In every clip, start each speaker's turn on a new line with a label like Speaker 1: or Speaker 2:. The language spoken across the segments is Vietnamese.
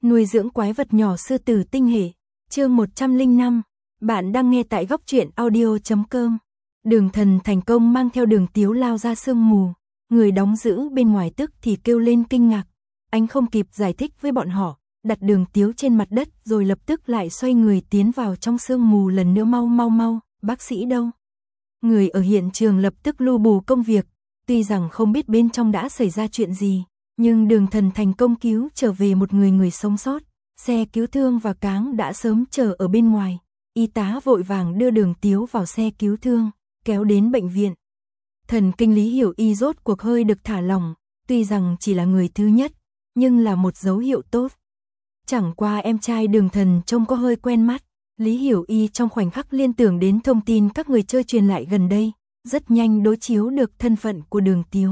Speaker 1: Nuôi dưỡng quái vật nhỏ sư tử tinh hệ. Chương 105. Bạn đang nghe tại góc truyện audio.com. Đường Thần thành công mang theo Đường Tiếu lao ra sương mù. Người đóng giữ bên ngoài tức thì kêu lên kinh ngạc. Anh không kịp giải thích với bọn họ, đặt Đường Tiếu trên mặt đất rồi lập tức lại xoay người tiến vào trong sương mù lần nữa. Mau, bác sĩ đâu? Người ở hiện trường lập tức lu bù công việc. Tuy rằng không biết bên trong đã xảy ra chuyện gì, nhưng Đường Thần thành công cứu trở về một người sống sót. Xe cứu thương và cáng đã sớm chờ ở bên ngoài. Y tá vội vàng đưa Đường Tiếu vào xe cứu thương, kéo đến bệnh viện. Thần kinh Lý Hiểu Y rốt cuộc hơi được thả lỏng, tuy rằng chỉ là người thứ nhất, nhưng là một dấu hiệu tốt. Chẳng qua em trai Đường Thần trông có hơi quen mắt. Lý Hiểu Y trong khoảnh khắc liên tưởng đến thông tin các người chơi truyền lại gần đây, rất nhanh đối chiếu được thân phận của Đường Tiếu.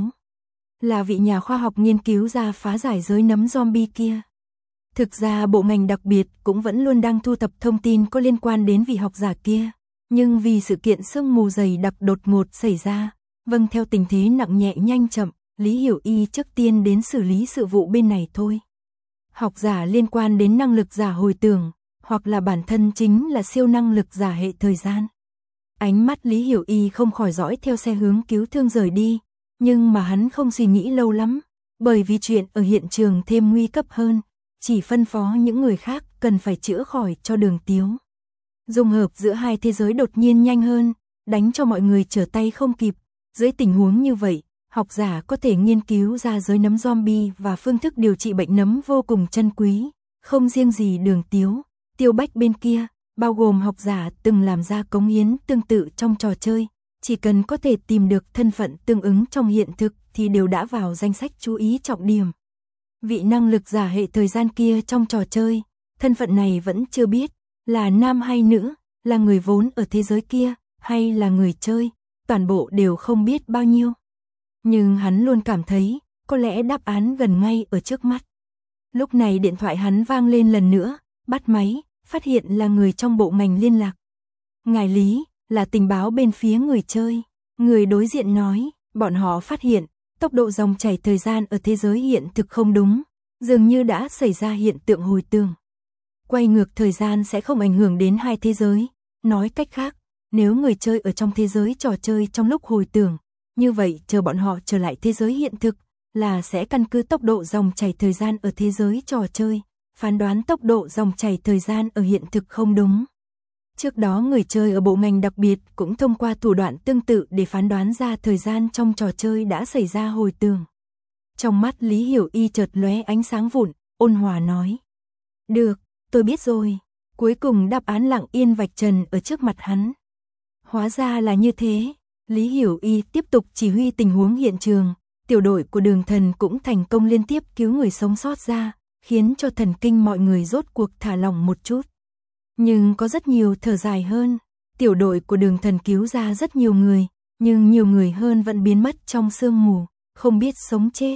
Speaker 1: Là vị nhà khoa học nghiên cứu ra phá giải giới nấm zombie kia. Thực ra bộ ngành đặc biệt cũng vẫn luôn đang thu thập thông tin có liên quan đến vị học giả kia. Nhưng vì sự kiện sương mù dày đặc đột ngột xảy ra, vâng theo tình thế nặng nhẹ nhanh chậm, Lý Hiểu Y trước tiên đến xử lý sự vụ bên này thôi. Học giả liên quan đến năng lực giả hồi tưởng, hoặc là bản thân chính là siêu năng lực giả hệ thời gian. Ánh mắt Lý Hiểu Y không khỏi dõi theo xe hướng cứu thương rời đi, nhưng mà hắn không suy nghĩ lâu lắm, bởi vì chuyện ở hiện trường thêm nguy cấp hơn, chỉ phân phó những người khác cần phải chữa khỏi cho Đường Tiếu. Dung hợp giữa hai thế giới đột nhiên nhanh hơn, đánh cho mọi người trở tay không kịp. Dưới tình huống như vậy, học giả có thể nghiên cứu ra giới nấm zombie và phương thức điều trị bệnh nấm vô cùng chân quý, không riêng gì Đường Tiếu, Tiêu Bách bên kia, bao gồm học giả từng làm ra cống hiến tương tự trong trò chơi, chỉ cần có thể tìm được thân phận tương ứng trong hiện thực thì đều đã vào danh sách chú ý trọng điểm. Vị năng lực giả hệ thời gian kia trong trò chơi, thân phận này vẫn chưa biết, là nam hay nữ, là người vốn ở thế giới kia, hay là người chơi, toàn bộ đều không biết bao nhiêu. Nhưng hắn luôn cảm thấy, có lẽ đáp án gần ngay ở trước mắt. Lúc này điện thoại hắn vang lên lần nữa, bắt máy, phát hiện là người trong bộ ngành liên lạc. Ngài Lý, là tình báo bên phía người chơi. Người đối diện nói, bọn họ phát hiện, tốc độ dòng chảy thời gian ở thế giới hiện thực không đúng, dường như đã xảy ra hiện tượng hồi tưởng. Quay ngược thời gian sẽ không ảnh hưởng đến hai thế giới, nói cách khác, nếu người chơi ở trong thế giới trò chơi trong lúc hồi tưởng, như vậy chờ bọn họ trở lại thế giới hiện thực, là sẽ căn cứ tốc độ dòng chảy thời gian ở thế giới trò chơi, phán đoán tốc độ dòng chảy thời gian ở hiện thực không đúng. Trước đó người chơi ở bộ ngành đặc biệt cũng thông qua thủ đoạn tương tự để phán đoán ra thời gian trong trò chơi đã xảy ra hồi tưởng. Trong mắt Lý Hiểu Y chợt lóe ánh sáng vụn, ôn hòa nói. Được, tôi biết rồi. Cuối cùng đáp án lặng yên vạch trần ở trước mặt hắn. Hóa ra là như thế. Lý Hiểu Y tiếp tục chỉ huy tình huống hiện trường. Tiểu đội của Đường Thần cũng thành công liên tiếp cứu người sống sót ra, khiến cho thần kinh mọi người rốt cuộc thả lỏng một chút. Nhưng có rất nhiều thở dài hơn. Tiểu đội của Đường Thần cứu ra rất nhiều người, nhưng nhiều người hơn vẫn biến mất trong sương mù, không biết sống chết.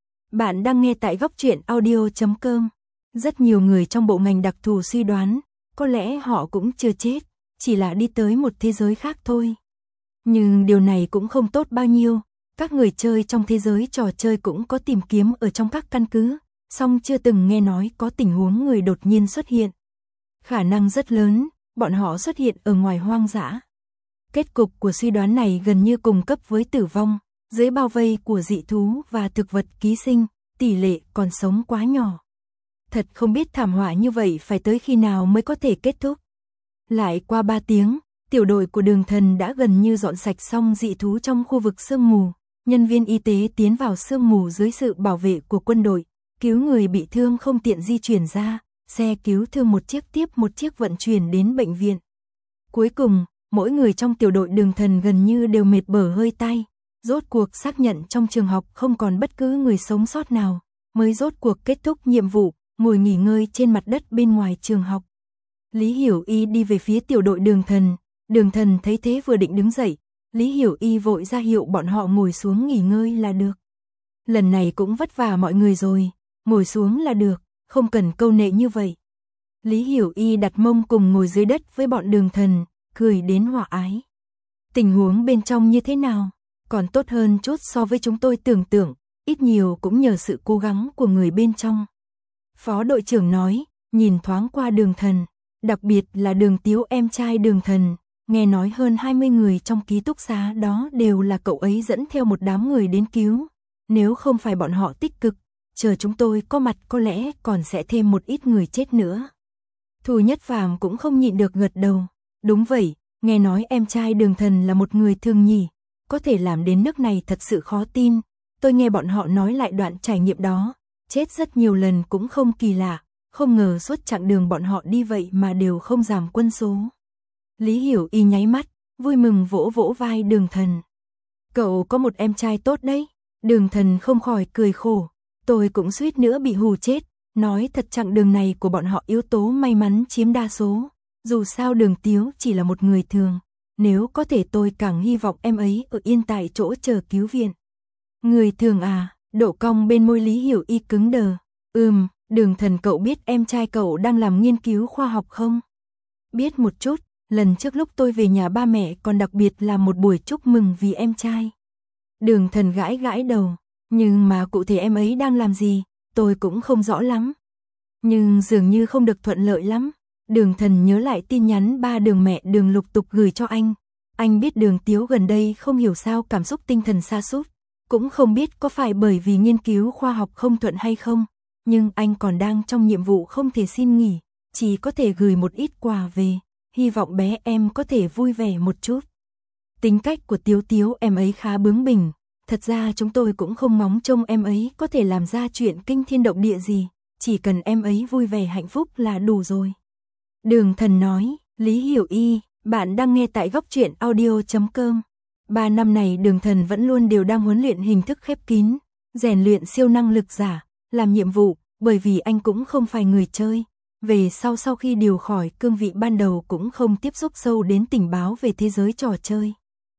Speaker 1: Bạn đang nghe tại góc truyện audio.com. Rất nhiều người trong bộ ngành đặc thù suy đoán, có lẽ họ cũng chưa chết, chỉ là đi tới một thế giới khác thôi. Nhưng điều này cũng không tốt bao nhiêu, các người chơi trong thế giới trò chơi cũng có tìm kiếm ở trong các căn cứ, song chưa từng nghe nói có tình huống người đột nhiên xuất hiện. Khả năng rất lớn, bọn họ xuất hiện ở ngoài hoang dã. Kết cục của suy đoán này gần như cùng cấp với tử vong, dưới bao vây của dị thú và thực vật ký sinh, tỷ lệ còn sống quá nhỏ. Thật không biết thảm họa như vậy phải tới khi nào mới có thể kết thúc. Lại qua 3 tiếng, tiểu đội của Đường Thần đã gần như dọn sạch xong dị thú trong khu vực sương mù. Nhân viên y tế tiến vào sương mù dưới sự bảo vệ của quân đội, cứu người bị thương không tiện di chuyển ra, xe cứu thương một chiếc tiếp một chiếc vận chuyển đến bệnh viện. Cuối cùng, mỗi người trong tiểu đội Đường Thần gần như đều mệt bở hơi tay, rốt cuộc xác nhận trong trường học không còn bất cứ người sống sót nào, mới rốt cuộc kết thúc nhiệm vụ, ngồi nghỉ ngơi trên mặt đất bên ngoài trường học. Lý Hiểu Y đi về phía tiểu đội Đường Thần thấy thế vừa định đứng dậy, Lý Hiểu Y vội ra hiệu bọn họ ngồi xuống nghỉ ngơi là được. Lần này cũng vất vả mọi người rồi, ngồi xuống là được, không cần câu nệ như vậy. Lý Hiểu Y đặt mông cùng ngồi dưới đất với bọn Đường Thần, cười đến hòa ái. Tình huống bên trong như thế nào? Còn tốt hơn chút so với chúng tôi tưởng tượng, ít nhiều cũng nhờ sự cố gắng của người bên trong. Phó đội trưởng nói, nhìn thoáng qua Đường Thần, đặc biệt là Đường Tiếu em trai Đường Thần, nghe nói hơn 20 người trong ký túc xá đó đều là cậu ấy dẫn theo một đám người đến cứu. Nếu không phải bọn họ tích cực, chờ chúng tôi có mặt có lẽ còn sẽ thêm một ít người chết nữa. Thu Nhất Phàm cũng không nhịn được gật đầu. Đúng vậy, nghe nói em trai Đường Thần là một người thường nhỉ, có thể làm đến nước này thật sự khó tin. Tôi nghe bọn họ nói lại đoạn trải nghiệm đó, chết rất nhiều lần cũng không kỳ lạ, không ngờ suốt chặng đường bọn họ đi vậy mà đều không giảm quân số. Lý Hiểu Y nháy mắt, vui mừng vỗ vỗ vai Đường Thần. Cậu có một em trai tốt đấy. Đường Thần không khỏi cười khổ, tôi cũng suýt nữa bị hù chết, nói thật chặng đường này của bọn họ yếu tố may mắn chiếm đa số, dù sao Đường Tiếu chỉ là một người thường, nếu có thể tôi càng hy vọng em ấy ở yên tại chỗ chờ cứu viện. Người thường à? Độ cong bên môi Lý Hiểu Y cứng đờ. Đường Thần cậu biết em trai cậu đang làm nghiên cứu khoa học không? Biết một chút, lần trước lúc tôi về nhà ba mẹ còn đặc biệt làm một buổi chúc mừng vì em trai. Đường Thần gãi gãi đầu, nhưng mà cụ thể em ấy đang làm gì, tôi cũng không rõ lắm. Nhưng dường như không được thuận lợi lắm. Đường Thần nhớ lại tin nhắn ba Đường mẹ Đường lục tục gửi cho anh. Anh biết Đường Tiếu gần đây không hiểu sao cảm xúc tinh thần sa sút, cũng không biết có phải bởi vì nghiên cứu khoa học không thuận hay không, nhưng anh còn đang trong nhiệm vụ không thể xin nghỉ, chỉ có thể gửi một ít quà về, hy vọng bé em có thể vui vẻ một chút. Tính cách của Tiếu Tiếu em ấy khá bướng bỉnh, thật ra chúng tôi cũng không ngóng trông em ấy có thể làm ra chuyện kinh thiên động địa gì, chỉ cần em ấy vui vẻ hạnh phúc là đủ rồi. Đường Thần nói, Lý Hiểu Y, bạn đang nghe tại góc truyện audio.com. 3 năm này Đường Thần vẫn luôn đều đang huấn luyện hình thức khép kín, rèn luyện siêu năng lực giả, làm nhiệm vụ, bởi vì anh cũng không phải người chơi. Về sau khi điều khỏi cương vị ban đầu cũng không tiếp xúc sâu đến tình báo về thế giới trò chơi.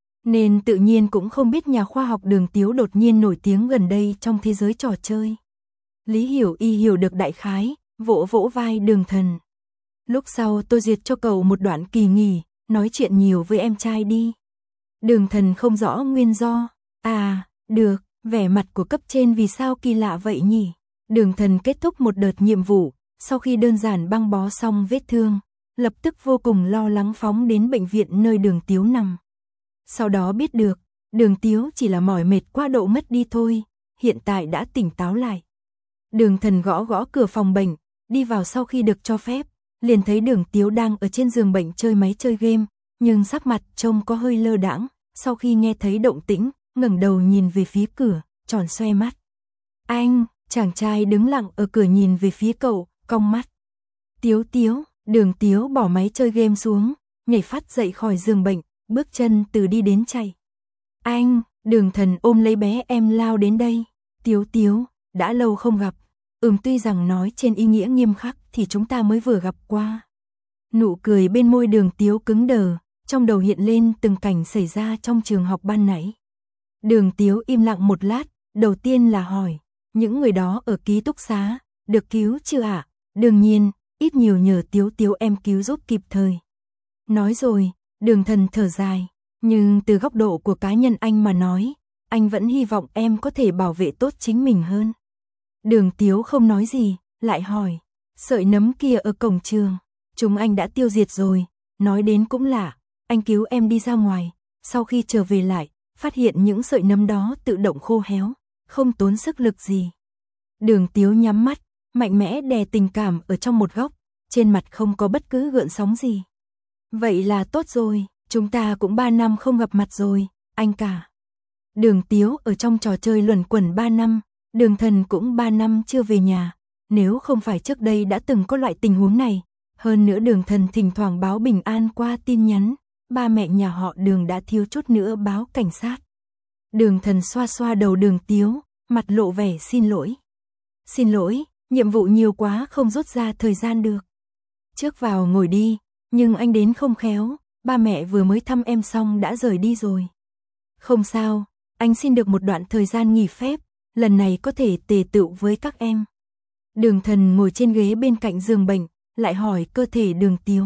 Speaker 1: Nên tự nhiên cũng không biết nhà khoa học Đường Tiếu đột nhiên nổi tiếng gần đây trong thế giới trò chơi. Lý Hiểu Y hiểu được đại khái, vỗ vỗ vai Đường Thần. Lúc sau tôi duyệt cho cậu một đoạn kỳ nghỉ, nói chuyện nhiều với em trai đi. Đường Thần không rõ nguyên do. À, được, vẻ mặt của cấp trên vì sao kỳ lạ vậy nhỉ? Đường Thần kết thúc một đợt nhiệm vụ, sau khi đơn giản băng bó xong vết thương, lập tức vô cùng lo lắng phóng đến bệnh viện nơi Đường Tiếu nằm. Sau đó biết được, Đường Tiếu chỉ là mỏi mệt qua độ mất đi thôi, hiện tại đã tỉnh táo lại. Đường Thần gõ gõ cửa phòng bệnh, đi vào sau khi được cho phép, liền thấy Đường Tiếu đang ở trên giường bệnh chơi máy chơi game, nhưng sắc mặt trông có hơi lơ đãng. Sau khi nghe thấy động tĩnh, ngẩng đầu nhìn về phía cửa, tròn xoe mắt. Anh, chàng trai đứng lặng ở cửa nhìn về phía cậu, cong mắt. Tiếu Tiếu, Đường Tiếu bỏ máy chơi game xuống, nhảy phát dậy khỏi giường bệnh, bước chân từ đi đến chạy. Anh, Đường Thần ôm lấy bé em lao đến đây. Tiếu Tiếu, đã lâu không gặp. Tuy rằng nói trên ý nghĩa nghiêm khắc thì chúng ta mới vừa gặp qua. Nụ cười bên môi Đường Tiếu cứng đờ, trong đầu hiện lên từng cảnh xảy ra trong trường học ban nãy. Đường Tiếu im lặng một lát, đầu tiên là hỏi, những người đó ở ký túc xá, được cứu chưa ạ? Đương nhiên, ít nhiều nhờ Tiếu Tiếu em cứu giúp kịp thời. Nói rồi, Đường Thần thở dài, nhưng từ góc độ của cá nhân anh mà nói, anh vẫn hy vọng em có thể bảo vệ tốt chính mình hơn. Đường Tiếu không nói gì, lại hỏi, sợi nấm kia ở cổng trường, chúng anh đã tiêu diệt rồi, nói đến cũng lạ, anh cứu em đi ra ngoài, sau khi trở về lại, phát hiện những sợi nấm đó tự động khô héo, không tốn sức lực gì. Đường Tiếu nhắm mắt, mạnh mẽ đè tình cảm ở trong một góc, trên mặt không có bất cứ gợn sóng gì. Vậy là tốt rồi, chúng ta cũng 3 năm không gặp mặt rồi, anh cả. Đường Tiếu ở trong trò chơi luẩn quẩn 3 năm, Đường Thần cũng 3 năm chưa về nhà, nếu không phải trước đây đã từng có loại tình huống này, hơn nữa Đường Thần thỉnh thoảng báo bình an qua tin nhắn, ba mẹ nhà họ Đường đã thiếu chút nữa báo cảnh sát. Đường Thần xoa xoa đầu Đường Tiếu, mặt lộ vẻ xin lỗi. Xin lỗi, nhiệm vụ nhiều quá không rút ra thời gian được. Trước vào ngồi đi, nhưng anh đến không khéo, ba mẹ vừa mới thăm em xong đã rời đi rồi. Không sao, anh xin được một đoạn thời gian nghỉ phép, lần này có thể tề tựu với các em. Đường Thần ngồi trên ghế bên cạnh giường bệnh, lại hỏi cơ thể Đường Tiếu.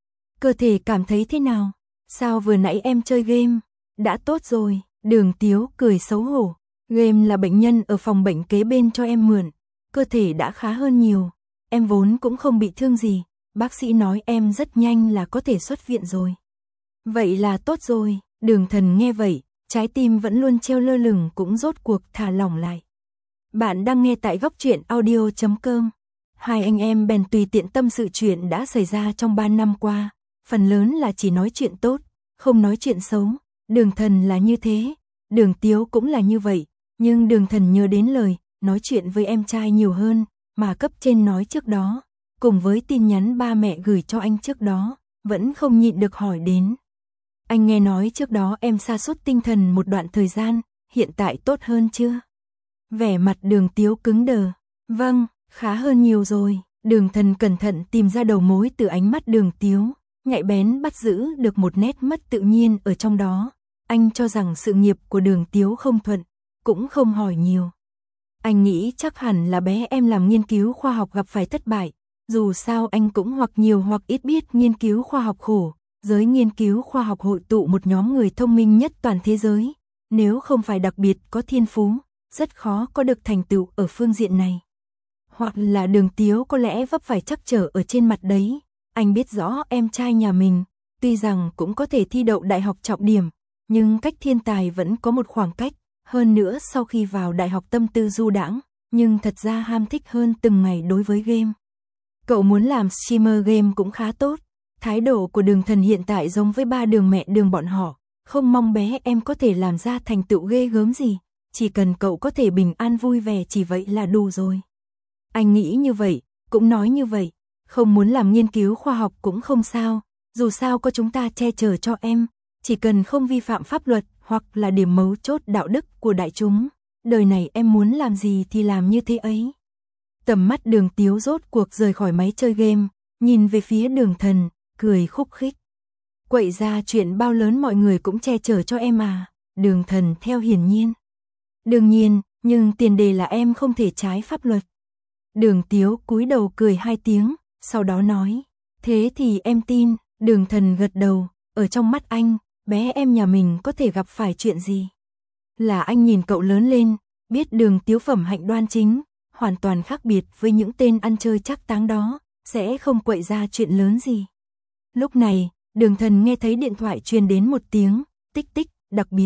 Speaker 1: Cơ thể cảm thấy thế nào? Sao vừa nãy em chơi game? Đã tốt rồi, Đường Tiếu cười xấu hổ. Game là bệnh nhân ở phòng bệnh kế bên cho em mượn, cơ thể đã khá hơn nhiều, em vốn cũng không bị thương gì, bác sĩ nói em rất nhanh là có thể xuất viện rồi. Vậy là tốt rồi, Đường Thần nghe vậy, trái tim vẫn luôn treo lơ lửng cũng rốt cuộc thả lỏng lại. Bạn đang nghe tại góc truyện audio.com. Hai anh em bèn tùy tiện tâm sự chuyện đã xảy ra trong 3 năm qua, phần lớn là chỉ nói chuyện tốt, không nói chuyện xấu. Đường Thần là như thế, Đường Tiếu cũng là như vậy, nhưng Đường Thần nhớ đến lời nói chuyện với em trai nhiều hơn mà cấp trên nói trước đó, cùng với tin nhắn ba mẹ gửi cho anh trước đó, vẫn không nhịn được hỏi đến. Anh nghe nói trước đó em sa sút tinh thần một đoạn thời gian, hiện tại tốt hơn chưa? Vẻ mặt Đường Tiếu cứng đờ. Vâng, khá hơn nhiều rồi. Đường Thần cẩn thận tìm ra đầu mối từ ánh mắt Đường Tiếu, nhạy bén bắt giữ được một nét mất tự nhiên ở trong đó. Anh cho rằng sự nghiệp của Đường Tiếu không thuận, cũng không hỏi nhiều. Anh nghĩ chắc hẳn là bé em làm nghiên cứu khoa học gặp phải thất bại, dù sao anh cũng hoặc nhiều hoặc ít biết nghiên cứu khoa học khổ. Giới nghiên cứu khoa học hội tụ một nhóm người thông minh nhất toàn thế giới, nếu không phải đặc biệt có thiên phú, rất khó có được thành tựu ở phương diện này. Hoặc là Đường Tiếu có lẽ vấp phải trắc trở ở trên mặt đấy. Anh biết rõ em trai nhà mình, tuy rằng cũng có thể thi đậu đại học trọng điểm, nhưng cách thiên tài vẫn có một khoảng cách. Hơn nữa sau khi vào đại học tâm tư du đãng, nhưng thật ra ham thích hơn từng ngày đối với game. Cậu muốn làm streamer game cũng khá tốt. Thái độ của Đường Thần hiện tại giống với ba Đường mẹ Đường bọn họ, không mong bé em có thể làm ra thành tựu ghê gớm gì, chỉ cần cậu có thể bình an vui vẻ chỉ vậy là đủ rồi. Anh nghĩ như vậy, cũng nói như vậy, không muốn làm nghiên cứu khoa học cũng không sao, dù sao có chúng ta che chở cho em, chỉ cần không vi phạm pháp luật hoặc là điểm mấu chốt đạo đức của đại chúng, đời này em muốn làm gì thì làm như thế ấy. Tầm mắt Đường Tiếu rốt cuộc rời khỏi máy chơi game, nhìn về phía Đường Thần, cười khúc khích. Quậy ra chuyện bao lớn mọi người cũng che chở cho em à? Đường Thần theo hiển nhiên. Đương nhiên, nhưng tiền đề là em không thể trái pháp luật. Đường Tiếu cúi đầu cười 2 tiếng, sau đó nói, thế thì em tin. Đường Thần gật đầu, ở trong mắt anh, bé em nhà mình có thể gặp phải chuyện gì? Là anh nhìn cậu lớn lên, biết Đường Tiếu phẩm hạnh đoan chính, hoàn toàn khác biệt với những tên ăn chơi trác táng đó, sẽ không quậy ra chuyện lớn gì. Lúc này, Đường Thần nghe thấy điện thoại truyền đến một tiếng, tích tích, đặc biệt.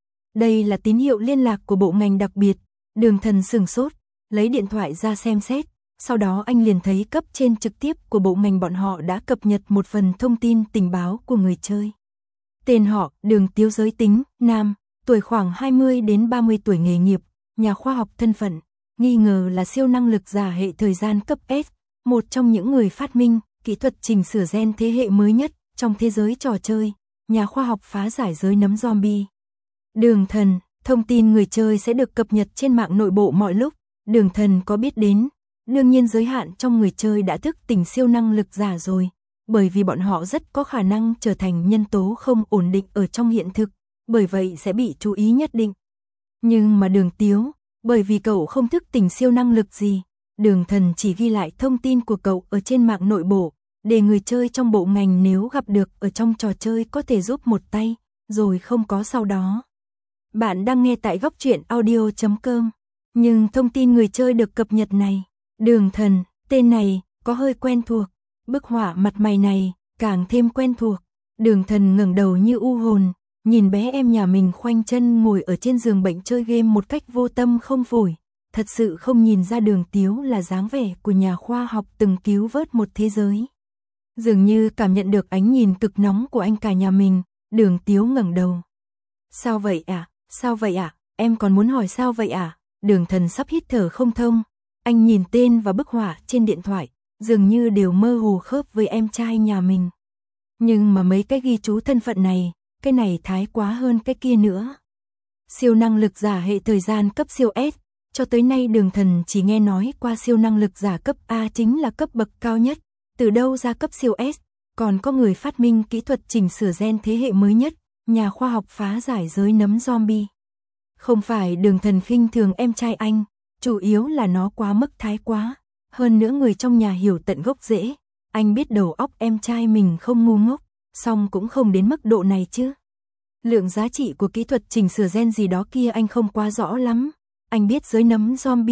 Speaker 1: Đây là tín hiệu liên lạc của bộ ngành đặc biệt. Đường Thần sửng sốt, lấy điện thoại ra xem xét, sau đó anh liền thấy cấp trên trực tiếp của bộ ngành bọn họ đã cập nhật một phần thông tin tình báo của người chơi. Tên họ, Đường Tiếu, giới tính, nam, tuổi khoảng 20 đến 30 tuổi, nghề nghiệp, nhà khoa học, thân phận, nghi ngờ là siêu năng lực giả hệ thời gian cấp S, một trong những người phát minh kỹ thuật chỉnh sửa gen thế hệ mới nhất trong thế giới trò chơi, nhà khoa học phá giải giới nấm zombie. Đường Thần, thông tin người chơi sẽ được cập nhật trên mạng nội bộ mọi lúc, Đường Thần có biết đến, đương nhiên giới hạn trong người chơi đã thức tỉnh siêu năng lực giả rồi, bởi vì bọn họ rất có khả năng trở thành nhân tố không ổn định ở trong hiện thực, bởi vậy sẽ bị chú ý nhất định. Nhưng mà Đường Tiếu, bởi vì cậu không thức tỉnh siêu năng lực gì, Đường Thần chỉ ghi lại thông tin của cậu ở trên mạng nội bộ, để người chơi trong bộ ngành nếu gặp được ở trong trò chơi có thể giúp một tay, rồi không có sau đó. Bạn đang nghe tại góc truyện audio.com, nhưng thông tin người chơi được cập nhật này, Đường Thần, tên này, có hơi quen thuộc, bức họa mặt mày này, càng thêm quen thuộc. Đường Thần ngẩng đầu như u hồn, nhìn bé em nhà mình khoanh chân ngồi ở trên giường bệnh chơi game một cách vô tâm không phổi. Thật sự không nhìn ra Đường Tiếu là dáng vẻ của nhà khoa học từng cứu vớt một thế giới. Dường như cảm nhận được ánh nhìn cực nóng của anh cả nhà mình, Đường Tiếu ngẩng đầu. Sao vậy ạ? Sao vậy ạ? Em còn muốn hỏi sao vậy ạ? Đường Thần sắp hít thở không thông. Anh nhìn tên và bức họa trên điện thoại, dường như đều mơ hồ khớp với em trai nhà mình. Nhưng mà mấy cái ghi chú thân phận này, cái này thái quá hơn cái kia nữa. Siêu năng lực giả hệ thời gian cấp siêu S. Cho tới nay Đường Thần chỉ nghe nói qua siêu năng lực giả cấp A chính là cấp bậc cao nhất, từ đâu ra cấp siêu S, còn có người phát minh kỹ thuật chỉnh sửa gen thế hệ mới nhất, nhà khoa học phá giải giới nấm zombie. Không phải Đường Thần khinh thường em trai anh, chủ yếu là nó quá mức thái quá, hơn nữa người trong nhà hiểu tận gốc rễ, anh biết đầu óc em trai mình không ngu ngốc, song cũng không đến mức độ này chứ. Lượng giá trị của kỹ thuật chỉnh sửa gen gì đó kia anh không quá rõ lắm. Anh biết giới nấm zombie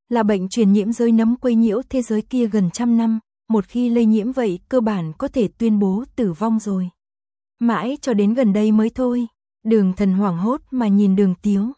Speaker 1: là bệnh truyền nhiễm rơi nấm quấy nhiễu thế giới kia gần 100 năm, một khi lây nhiễm vậy cơ bản có thể tuyên bố tử vong rồi. Mãi cho đến gần đây mới thôi. Đường Thần hoảng hốt mà nhìn Đường Tiếu.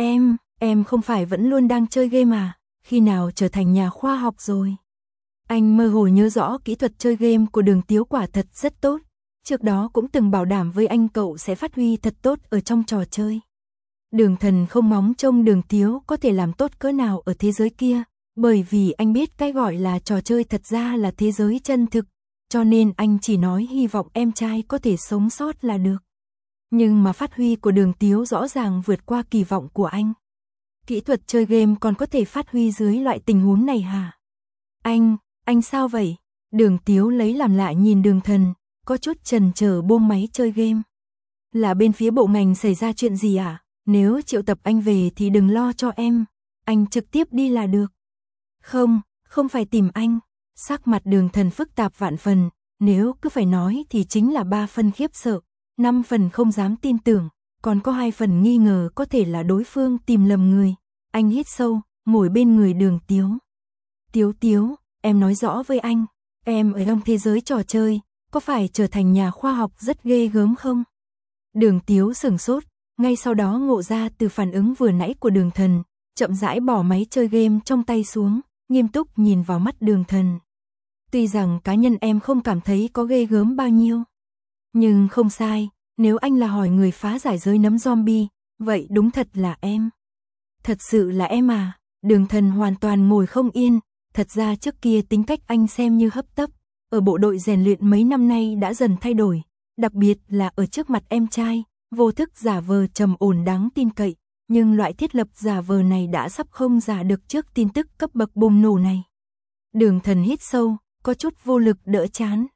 Speaker 1: Em không phải vẫn luôn đang chơi game à, khi nào trở thành nhà khoa học rồi? Anh mơ hồ nhớ rõ kỹ thuật chơi game của Đường Tiếu quả thật rất tốt. Trước đó cũng từng bảo đảm với anh cậu sẽ phát huy thật tốt ở trong trò chơi. Đường Thần không mong trông Đường Tiếu có thể làm tốt cỡ nào ở thế giới kia, bởi vì anh biết cái gọi là trò chơi thật ra là thế giới chân thực, cho nên anh chỉ nói hy vọng em trai có thể sống sót là được. Nhưng mà phát huy của Đường Tiếu rõ ràng vượt qua kỳ vọng của anh. Kỹ thuật chơi game còn có thể phát huy dưới loại tình huống này hả? Anh sao vậy? Đường Tiếu lấy làm lạ nhìn Đường Thần, có chút chần chờ buông máy chơi game. Là bên phía bộ ngành xảy ra chuyện gì à? Nếu triệu tập anh về thì đừng lo cho em, anh trực tiếp đi là được. Không phải tìm anh. Sắc mặt Đường Thần phức tạp vạn phần, nếu cứ phải nói thì chính là 3 phần khiếp sợ, 5 phần không dám tin tưởng, còn có 2 phần nghi ngờ có thể là đối phương tìm lầm người. Anh hít sâu, ngồi bên người Đường Tiếu. Tiếu, em nói rõ với anh, em ở trong thế giới trò chơi, có phải trở thành nhà khoa học rất ghê gớm không? Đường Tiếu sửng sốt, ngay sau đó ngộ ra từ phản ứng vừa nãy của Đường Thần, chậm rãi bỏ máy chơi game trong tay xuống, nghiêm túc nhìn vào mắt Đường Thần. Tuy rằng cá nhân em không cảm thấy có ghê gớm bao nhiêu, nhưng không sai, nếu anh là hỏi người phá giải giới nấm zombie, vậy đúng thật là em. Thật sự là em à? Đường Thần hoàn toàn ngồi không yên, thật ra trước kia tính cách anh xem như hấp tấp, ở bộ đội rèn luyện mấy năm nay đã dần thay đổi, đặc biệt là ở trước mặt em trai, vô thức giả vờ trầm ổn đáng tin cậy, nhưng loại thiết lập giả vờ này đã sắp không giả được trước tin tức cấp bậc bùng nổ này. Đường Thần hít sâu, có chút vô lực đỡ chán.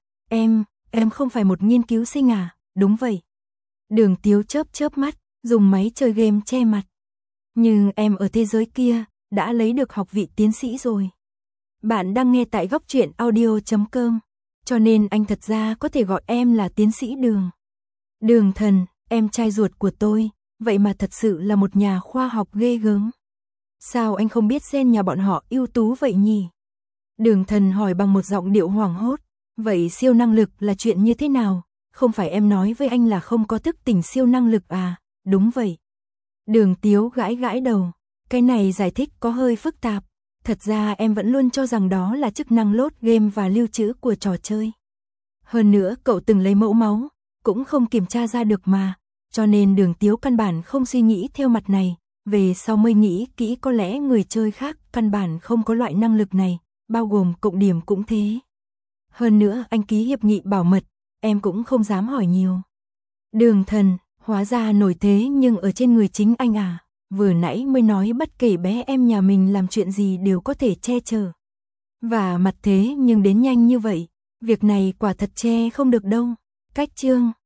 Speaker 1: Em không phải một nghiên cứu sinh à? Đúng vậy. Đường Tiếu chớp mắt, dùng máy chơi game che mặt. Nhưng em ở thế giới kia, đã lấy được học vị tiến sĩ rồi. Bạn đang nghe tại góc truyện audio.com, cho nên anh thật ra có thể gọi em là tiến sĩ Đường. Đường Thần, em trai ruột của tôi, vậy mà thật sự là một nhà khoa học ghê gớm. Sao anh không biết gen nhà bọn họ ưu tú vậy nhỉ? Đường Thần hỏi bằng một giọng điệu hoảng hốt. Vậy siêu năng lực là chuyện như thế nào? Không phải em nói với anh là không có thức tỉnh siêu năng lực à? Đúng vậy. Đường Tiếu gãi đầu. Cái này giải thích có hơi phức tạp. Thật ra em vẫn luôn cho rằng đó là chức năng load game và lưu trữ của trò chơi. Hơn nữa cậu từng lấy mẫu máu, cũng không kiểm tra ra được mà. Cho nên Đường Tiếu căn bản không suy nghĩ theo mặt này. Về sau mới nghĩ kỹ có lẽ người chơi khác căn bản không có loại năng lực này, bao gồm cộng điểm cũng thế. Hơn nữa anh ký hiệp nghị bảo mật, em cũng không dám hỏi nhiều. Đường Thần, hóa ra nổi thế nhưng ở trên người chính anh à? Vừa nãy mới nói bất kể bé em nhà mình làm chuyện gì đều có thể che chở. Và mặt thế nhưng đến nhanh như vậy, việc này quả thật che không được đâu. Cách chương